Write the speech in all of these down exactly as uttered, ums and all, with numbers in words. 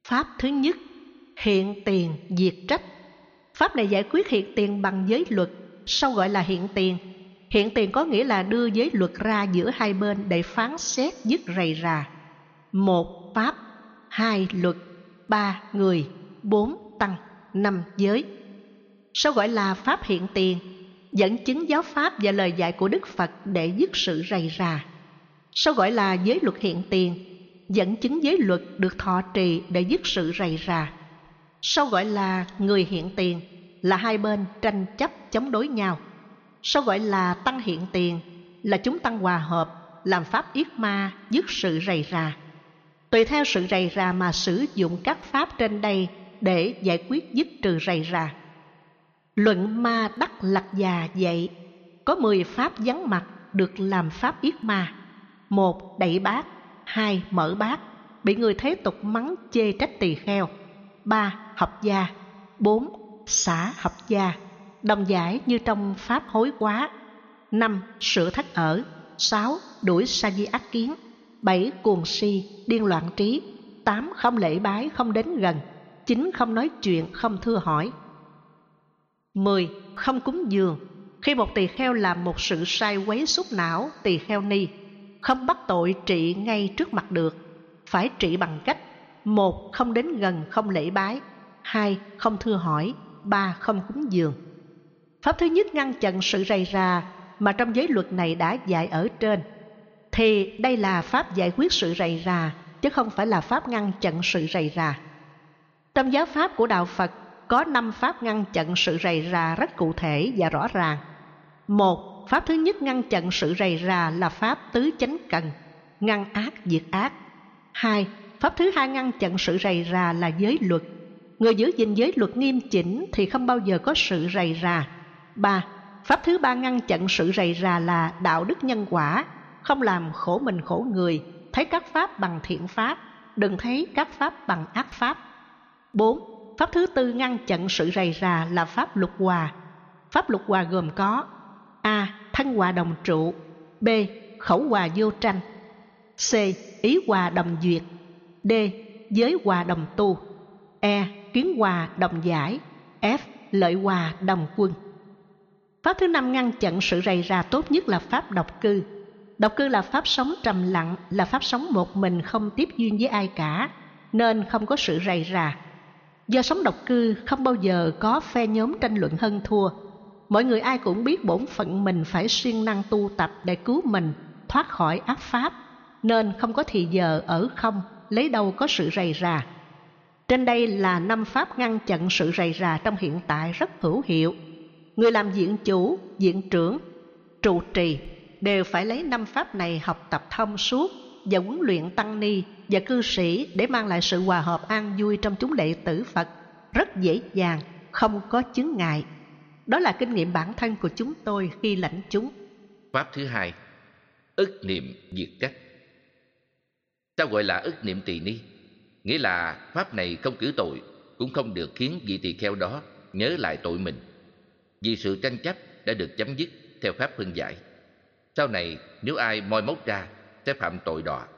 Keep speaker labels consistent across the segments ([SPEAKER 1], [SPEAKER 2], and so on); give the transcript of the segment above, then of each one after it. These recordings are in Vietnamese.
[SPEAKER 1] Pháp thứ nhất, hiện tiền diệt trách. Pháp này giải quyết hiện tiền bằng giới luật, sau gọi là hiện tiền. Hiện tiền có nghĩa là đưa giới luật ra giữa hai bên để phán xét dứt rầy rà. Một pháp, hai luật, ba người, bốn tăng, năm giới. Sau gọi là pháp hiện tiền, dẫn chứng giáo pháp và lời dạy của Đức Phật để dứt sự rầy rà. Sau gọi là giới luật hiện tiền, dẫn chứng giới luật được thọ trì để dứt sự rầy rà. Sau gọi là người hiện tiền, là hai bên tranh chấp chống đối nhau. Sau gọi là tăng hiện tiền, là chúng tăng hòa hợp, làm pháp yết ma, dứt sự rầy rà. Tùy theo sự rầy rà mà sử dụng các pháp trên đây để giải quyết dứt trừ rầy rà. Luận Ma Đắc Lạc Già dạy có mười pháp vắng mặt được làm pháp yết ma. Một, đậy bát. Hai, mở bát, bị người thế tục mắng chê trách tỳ kheo. Ba, học gia. Bốn, xả học gia, đồng giải như trong pháp hối quá. Năm, sửa thất ở. Sáu, đuổi sa di ác kiến. Bảy, cuồng si, điên loạn trí. Tám, không lễ bái, không đến gần. Chín, không nói chuyện, không thưa hỏi. Mười, không cúng dường. Khi một tỳ kheo làm một sự sai quấy xúc não tỳ kheo ni, không bắt tội trị ngay trước mặt được, phải trị bằng cách: một, không đến gần, không lễ bái. Hai, không thưa hỏi. Ba, không cúng dường. Pháp thứ nhất ngăn chặn sự rầy rà mà trong giới luật này đã dạy ở trên, thì đây là pháp giải quyết sự rầy rà, chứ không phải là pháp ngăn chặn sự rầy rà. Trong giáo pháp của Đạo Phật có năm pháp ngăn chặn sự rầy rà rất cụ thể và rõ ràng. Một, pháp thứ nhất ngăn chặn sự rầy rà là pháp tứ chánh cần, ngăn ác diệt ác. Hai, pháp thứ hai ngăn chặn sự rầy rà là giới luật. Người giữ gìn giới luật nghiêm chỉnh thì không bao giờ có sự rầy rà. Ba, pháp thứ ba ngăn chặn sự rầy rà là đạo đức nhân quả, không làm khổ mình khổ người, thấy các pháp bằng thiện pháp, đừng thấy các pháp bằng ác pháp. Bốn, pháp thứ tư ngăn chặn sự rầy rà là pháp lục hòa. Pháp lục hòa gồm có: A. Thân hòa đồng trụ. B. Khẩu hòa vô tranh. C. Ý hòa đồng duyệt. D. Giới hòa đồng tu. E. Kiến hòa đồng giải. F. Lợi hòa đồng quân. Pháp thứ năm ngăn chặn sự rầy rà tốt nhất là pháp độc cư. Độc cư là pháp sống trầm lặng, là pháp sống một mình không tiếp duyên với ai cả, nên không có sự rầy rà. Do sống độc cư không bao giờ có phe nhóm tranh luận hơn thua. Mọi người ai cũng biết bổn phận mình phải siêng năng tu tập để cứu mình thoát khỏi ác pháp, nên không có thì giờ ở không, lấy đâu có sự rầy rà. Trên đây là năm pháp ngăn chặn sự rầy rà trong hiện tại rất hữu hiệu. Người làm viện chủ, viện trưởng, trụ trì đều phải lấy năm pháp này học tập thông suốt và huấn luyện tăng ni và cư sĩ để mang lại sự hòa hợp an vui trong chúng đệ tử Phật rất dễ dàng, không có chướng ngại. Đó là kinh nghiệm bản thân của chúng tôi khi lãnh chúng.
[SPEAKER 2] Pháp thứ hai, ức niệm diệt trách. Sao gọi là ức niệm tỳ ni? Nghĩa là pháp này không cử tội, cũng không được khiến vị tỳ kheo đó nhớ lại tội mình, vì sự tranh chấp đã được chấm dứt theo pháp phân giải. Sau này nếu ai moi móc ra sẽ phạm tội đọa.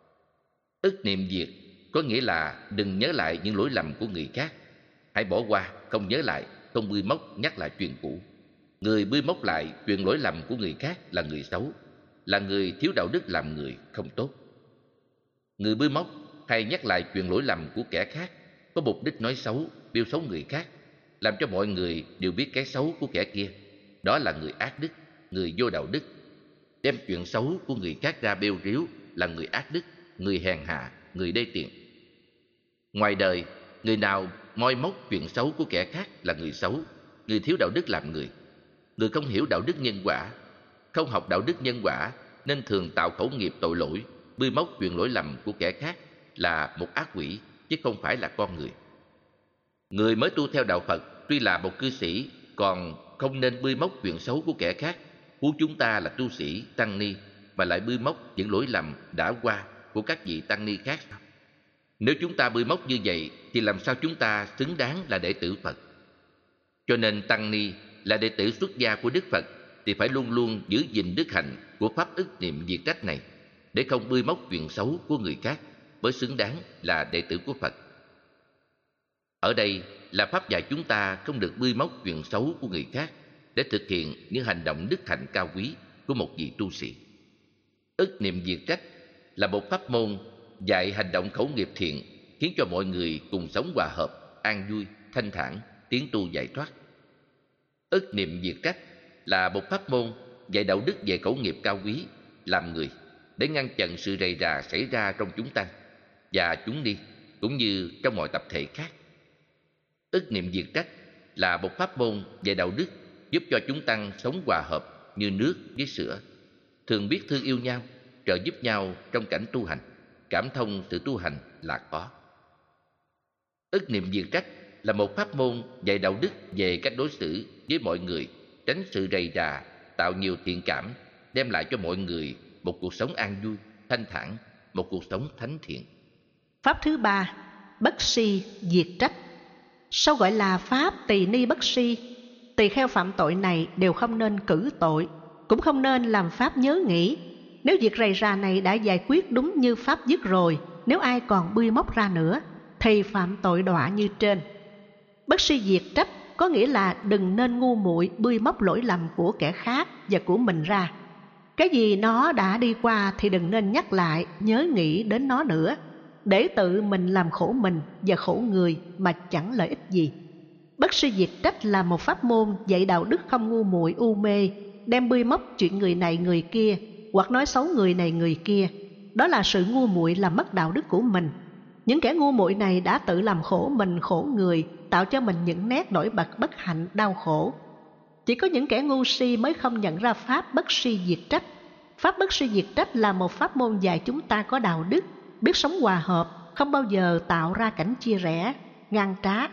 [SPEAKER 2] Ức niệm diệt có nghĩa là đừng nhớ lại những lỗi lầm của người khác, hãy bỏ qua, không nhớ lại, không bươi móc nhắc lại chuyện cũ. Người bươi móc lại chuyện lỗi lầm của người khác là người xấu, là người thiếu đạo đức làm người không tốt. Người bươi móc hay nhắc lại chuyện lỗi lầm của kẻ khác có mục đích nói xấu, bêu xấu người khác, làm cho mọi người đều biết cái xấu của kẻ kia. Đó là người ác đức, người vô đạo đức. Đem chuyện xấu của người khác ra bêu ríu là người ác đức, người hèn hạ, người đê tiện. Ngoài đời, người nào moi móc chuyện xấu của kẻ khác là người xấu, người thiếu đạo đức làm người. Người không hiểu đạo đức nhân quả, không học đạo đức nhân quả nên thường tạo khẩu nghiệp tội lỗi, bươi móc chuyện lỗi lầm của kẻ khác là một ác quỷ, chứ không phải là con người. Người mới tu theo đạo Phật tuy là một cư sĩ, còn không nên bươi móc chuyện xấu của kẻ khác. Huống chúng ta là tu sĩ, tăng ni mà lại bươi móc những lỗi lầm đã qua của các vị tăng ni khác. Nếu chúng ta bươi móc như vậy thì làm sao chúng ta xứng đáng là đệ tử Phật? Cho nên tăng ni là đệ tử xuất gia của Đức Phật thì phải luôn luôn giữ gìn đức hạnh của pháp ức niệm diệt trách này, để không bươi móc chuyện xấu của người khác, mới xứng đáng là đệ tử của Phật. Ở đây là pháp dạy chúng ta không được bươi móc chuyện xấu của người khác để thực hiện những hành động đức hạnh cao quý của một vị tu sĩ. Ức niệm diệt trách là một pháp môn dạy hành động khẩu nghiệp thiện, khiến cho mọi người cùng sống hòa hợp, an vui, thanh thản, tiến tu giải thoát. Ức niệm diệt trách là một pháp môn dạy đạo đức về khẩu nghiệp cao quý, làm người, để ngăn chặn sự rầy rà xảy ra trong chúng tăng và chúng đi, cũng như trong mọi tập thể khác. Ức niệm diệt trách là một pháp môn về đạo đức giúp cho chúng tăng sống hòa hợp như nước với sữa, thường biết thương yêu nhau, trợ giúp nhau trong cảnh tu hành, cảm thông sự tu hành là có. Ức niệm diệt trách là một pháp môn dạy đạo đức về cách đối xử với mọi người, tránh sự rầy rà, tạo nhiều thiện cảm, đem lại cho mọi người một cuộc sống an vui, thanh thản, một cuộc sống thánh thiện.
[SPEAKER 1] Pháp thứ ba, bất si diệt trách. Sao gọi là pháp tỳ ni bất si? Tỳ kheo phạm tội này đều không nên cử tội, cũng không nên làm pháp nhớ nghĩ. Nếu việc rầy rà này đã giải quyết đúng như pháp dứt rồi, nếu ai còn bươi móc ra nữa, thì phạm tội đọa như trên. Bất si diệt trách có nghĩa là đừng nên ngu muội bươi móc lỗi lầm của kẻ khác và của mình ra. Cái gì nó đã đi qua thì đừng nên nhắc lại, nhớ nghĩ đến nó nữa, để tự mình làm khổ mình và khổ người mà chẳng lợi ích gì. Bất si diệt trách là một pháp môn dạy đạo đức không ngu muội u mê, đem bươi móc chuyện người này người kia, hoặc nói xấu người này người kia. Đó là sự ngu muội làm mất đạo đức của mình. Những kẻ ngu muội này đã tự làm khổ mình khổ người, tạo cho mình những nét nổi bật bất hạnh đau khổ. Chỉ có những kẻ ngu si mới không nhận ra pháp bất si diệt trách. Pháp bất si diệt trách là một pháp môn dạy chúng ta có đạo đức, biết sống hòa hợp, không bao giờ tạo ra cảnh chia rẽ, ngang trá.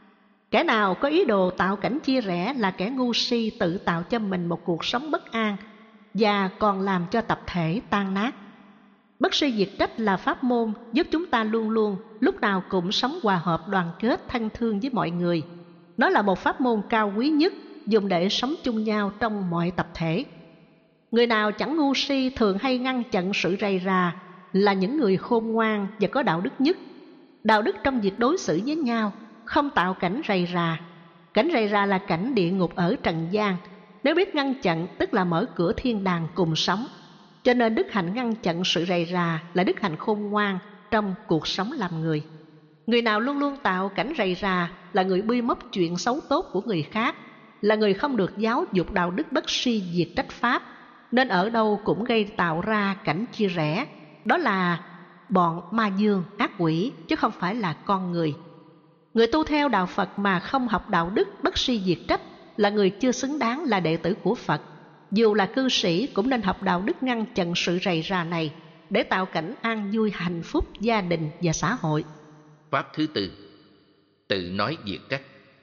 [SPEAKER 1] Kẻ nào có ý đồ tạo cảnh chia rẽ là kẻ ngu si tự tạo cho mình một cuộc sống bất an và còn làm cho tập thể tan nát. Bất si diệt trách là pháp môn giúp chúng ta luôn luôn, lúc nào cũng sống hòa hợp, đoàn kết, thân thương với mọi người. Nó là một pháp môn cao quý nhất, dùng để sống chung nhau trong mọi tập thể. Người nào chẳng ngu si thường hay ngăn chặn sự rầy rà là những người khôn ngoan và có đạo đức nhất. Đạo đức trong việc đối xử với nhau, không tạo cảnh rầy rà. Cảnh rầy rà là cảnh địa ngục ở trần gian. Nếu biết ngăn chặn tức là mở cửa thiên đàng cùng sống. Cho nên đức hạnh ngăn chặn sự rầy rà là đức hạnh khôn ngoan trong cuộc sống làm người. Người nào luôn luôn tạo cảnh rầy rà là người bươi móc chuyện xấu tốt của người khác, là người không được giáo dục đạo đức bất si diệt trách pháp, nên ở đâu cũng gây tạo ra cảnh chia rẽ. Đó là bọn ma dương, ác quỷ, chứ không phải là con người. Người tu theo đạo Phật mà không học đạo đức bất si diệt trách là người chưa xứng đáng là đệ tử của Phật. Dù là cư sĩ cũng nên học đạo đức ngăn chặn sự rầy rà này để tạo cảnh an vui hạnh phúc gia đình và xã hội.
[SPEAKER 2] Pháp thứ tư, tự nói diệt trách.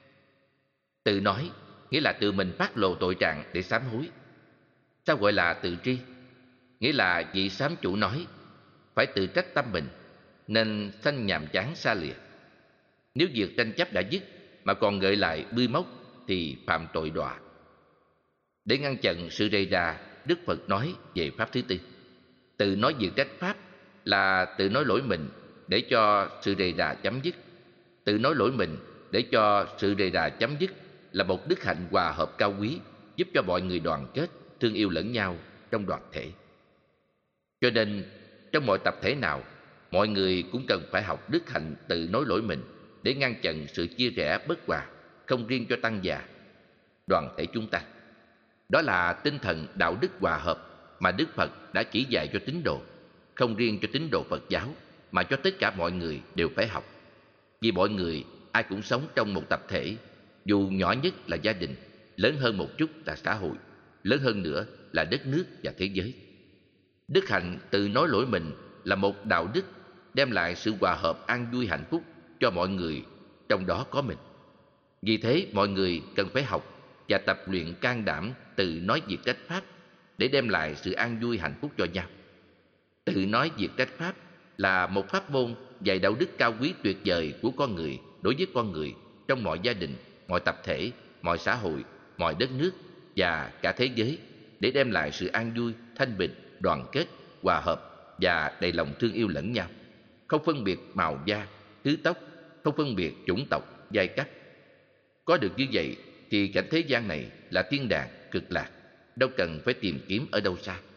[SPEAKER 2] Tự nói nghĩa là tự mình phát lộ tội trạng để sám hối. Sao gọi là tự tri? Nghĩa là vị sám chủ nói phải tự trách tâm mình nên sanh nhàm chán xa lìa. Nếu việc tranh chấp đã dứt mà còn gợi lại bươi móc thì phạm tội đọa. Để ngăn chặn sự rầy rà, Đức Phật nói về pháp thứ tư. Tự nói diệt trách pháp là tự nói lỗi mình để cho sự rầy rà chấm dứt. Tự nói lỗi mình để cho sự rầy rà chấm dứt là một đức hạnh hòa hợp cao quý, giúp cho mọi người đoàn kết, thương yêu lẫn nhau trong đoàn thể. Cho nên, trong mọi tập thể nào, mọi người cũng cần phải học đức hạnh tự nói lỗi mình để ngăn chặn sự chia rẽ bất hòa, không riêng cho tăng già, đoàn thể chúng ta. Đó là tinh thần đạo đức hòa hợp mà Đức Phật đã chỉ dạy cho tín đồ, không riêng cho tín đồ Phật giáo mà cho tất cả mọi người đều phải học. Vì mọi người ai cũng sống trong một tập thể, dù nhỏ nhất là gia đình, lớn hơn một chút là xã hội, lớn hơn nữa là đất nước và thế giới. Đức hạnh tự nói lỗi mình là một đạo đức đem lại sự hòa hợp an vui hạnh phúc cho mọi người, trong đó có mình. Vì thế mọi người cần phải học và tập luyện can đảm tự nói diệt trách pháp để đem lại sự an vui hạnh phúc cho nhau. Tự nói diệt trách pháp là một pháp môn dạy đạo đức cao quý tuyệt vời của con người đối với con người trong mọi gia đình, mọi tập thể, mọi xã hội, mọi đất nước và cả thế giới, để đem lại sự an vui, thanh bình, đoàn kết, hòa hợp và đầy lòng thương yêu lẫn nhau, không phân biệt màu da, thứ tóc, không phân biệt chủng tộc, giai cấp. Có được như vậy thì cảnh thế gian này là thiên đàng, cực lạc, đâu cần phải tìm kiếm ở đâu xa.